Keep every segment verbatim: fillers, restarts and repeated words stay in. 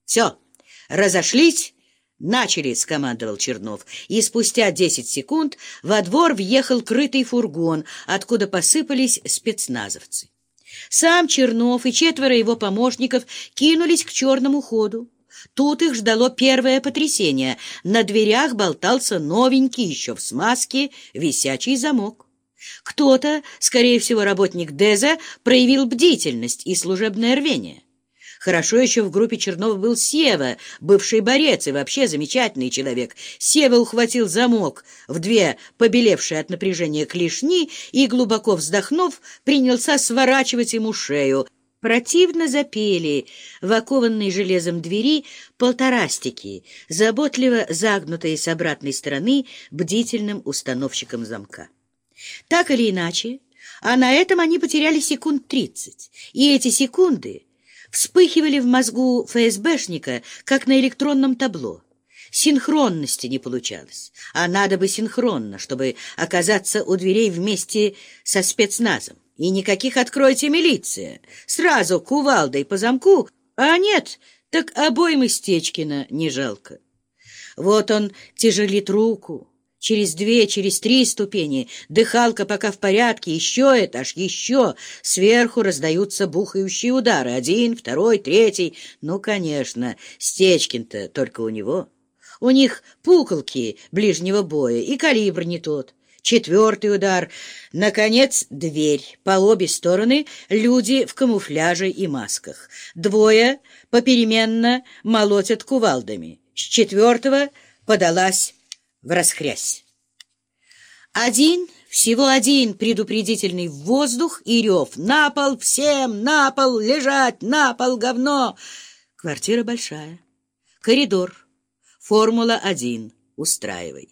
Все, разошлись, начали, — скомандовал Чернов, и спустя десять секунд во двор въехал крытый фургон, откуда посыпались спецназовцы. Сам Чернов и четверо его помощников кинулись к черному ходу. Тут их ждало первое потрясение. На дверях болтался новенький, еще в смазке, висячий замок. Кто-то, скорее всего работник ДЭЗа, проявил бдительность и служебное рвение. Хорошо еще в группе Чернова был Сева, бывший борец и вообще замечательный человек. Сева ухватил замок в две побелевшие от напряжения клешни и, глубоко вздохнув, принялся сворачивать ему шею. Противно запели в окованной железом двери полторастики, заботливо загнутые с обратной стороны бдительным установщиком замка. Так или иначе, а на этом они потеряли секунд тридцать, и эти секунды вспыхивали в мозгу ФСБшника, как на электронном табло. Синхронности не получалось, а надо бы синхронно, чтобы оказаться у дверей вместе со спецназом. И никаких «откройте, милиция!» Сразу кувалдой по замку, а нет, так обоймы Стечкина не жалко. Вот он тяжелит руку. Через две, через три ступени, дыхалка пока в порядке, еще этаж, еще. Сверху раздаются бухающие удары. Один, второй, третий. Ну, конечно, Стечкин-то только у него. У них пуколки ближнего боя и калибр не тот. Четвертый удар. Наконец, дверь. По обе стороны люди в камуфляже и масках. Двое попеременно молотят кувалдами. С четвертого подалась врасхрясь. Один, всего один предупредительный воздух и рев. На пол всем, на пол лежать, на пол говно. Квартира большая. Коридор. Формула один. Устраивай.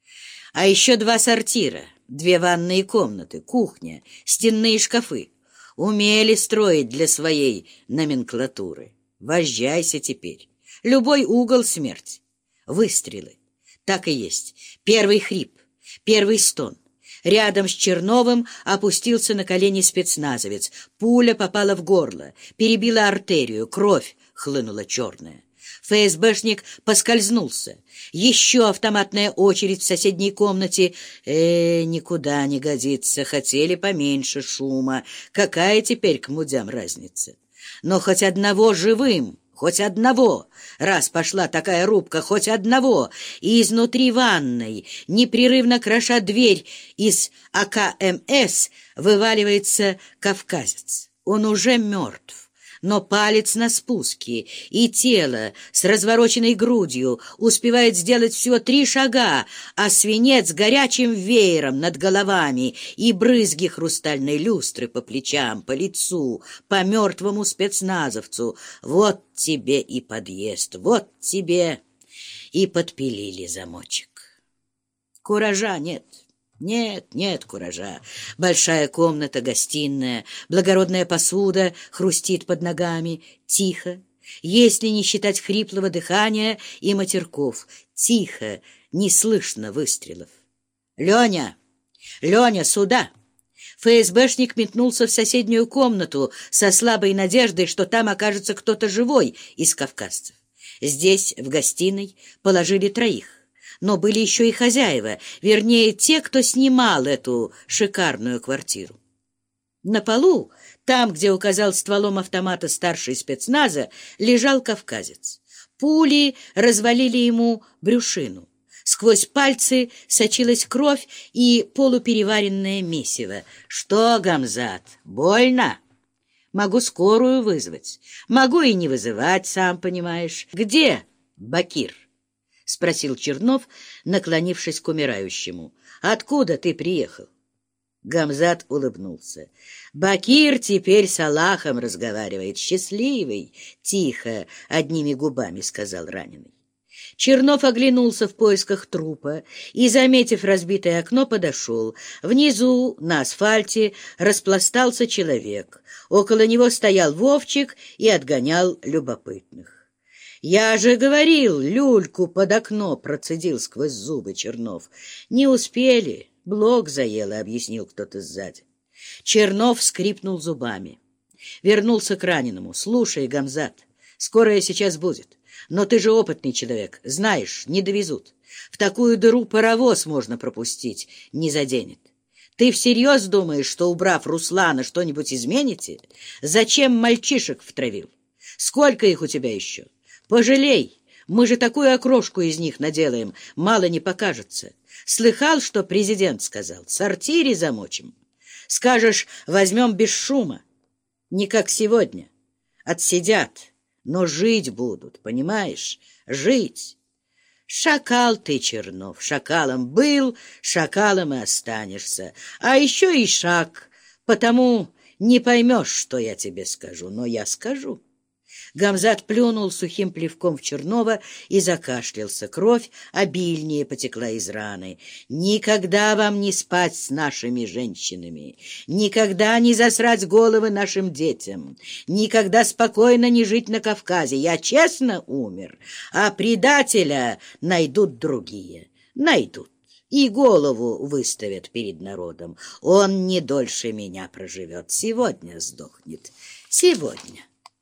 А еще два сортира, две ванные комнаты, кухня, стенные шкафы. Умели строить для своей номенклатуры. Вожжайся теперь. Любой угол — смерть. Выстрелы. Так и есть. Первый хрип, первый стон. Рядом с Черновым опустился на колени спецназовец. Пуля попала в горло, перебила артерию, кровь хлынула черная. ФСБшник поскользнулся. Еще автоматная очередь в соседней комнате. Э, никуда не годится. Хотели поменьше шума. Какая теперь к мудям разница? Но хоть одного живым, хоть одного, раз пошла такая рубка, хоть одного, и изнутри ванной, непрерывно кроша дверь из АКМС, вываливается кавказец. Он уже мертв. Но палец на спуске, и тело с развороченной грудью успевает сделать всего три шага, а свинец горячим веером над головами и брызги хрустальной люстры по плечам, по лицу, по мертвому спецназовцу. Вот тебе и подъезд, вот тебе и подпилили замочек. Куража нет. Нет, нет куража. Большая комната, гостиная, благородная посуда хрустит под ногами. Тихо, если не считать хриплого дыхания и матерков. Тихо, не слышно выстрелов. «Леня! Леня, сюда!» ФСБшник метнулся в соседнюю комнату со слабой надеждой, что там окажется кто-то живой из кавказцев. Здесь, в гостиной, положили троих. Но были еще и хозяева, вернее, те, кто снимал эту шикарную квартиру. На полу, там, где указал стволом автомата старший спецназа, лежал кавказец. Пули развалили ему брюшину. Сквозь пальцы сочилась кровь и полупереваренное месиво. «Что, Гамзат, больно? Могу скорую вызвать. Могу и не вызывать, сам понимаешь. Где Бакир?» — спросил Чернов, наклонившись к умирающему. — Откуда ты приехал? Гамзат улыбнулся. — Бакир теперь с Аллахом разговаривает. Счастливый. — Тихо, одними губами сказал раненый. Чернов оглянулся в поисках трупа и, заметив разбитое окно, подошел. Внизу, на асфальте, распластался человек. Около него стоял Вовчик и отгонял любопытных. «Я же говорил, люльку под окно!» — процедил сквозь зубы Чернов. «Не успели, блок заело», — объяснил кто-то сзади. Чернов скрипнул зубами. Вернулся к раненому. «Слушай, Гамзат, Скорая сейчас будет. Но ты же опытный человек, знаешь, не довезут. В такую дыру паровоз можно пропустить, не заденет. Ты всерьез думаешь, что, убрав Руслана, что-нибудь измените? Зачем мальчишек втравил? Сколько их у тебя еще? Пожалей, мы же такую окрошку из них наделаем, мало не покажется. Слыхал, что президент сказал? В сортире замочим. Скажешь, возьмем без шума. Не как сегодня. Отсидят, но жить будут, понимаешь? Жить. Шакал ты, Чернов, шакалом был, шакалом и останешься. А еще и шаг, потому не поймешь, что я тебе скажу, но я скажу. Гамзат плюнул сухим плевком в Чернова и закашлялся. Кровь обильнее потекла из раны. «Никогда вам не спать с нашими женщинами, никогда не засрать головы нашим детям, никогда спокойно не жить на Кавказе. Я честно умер, а предателя найдут другие, найдут. И голову выставят перед народом. Он не дольше меня проживет. Сегодня сдохнет. Сегодня».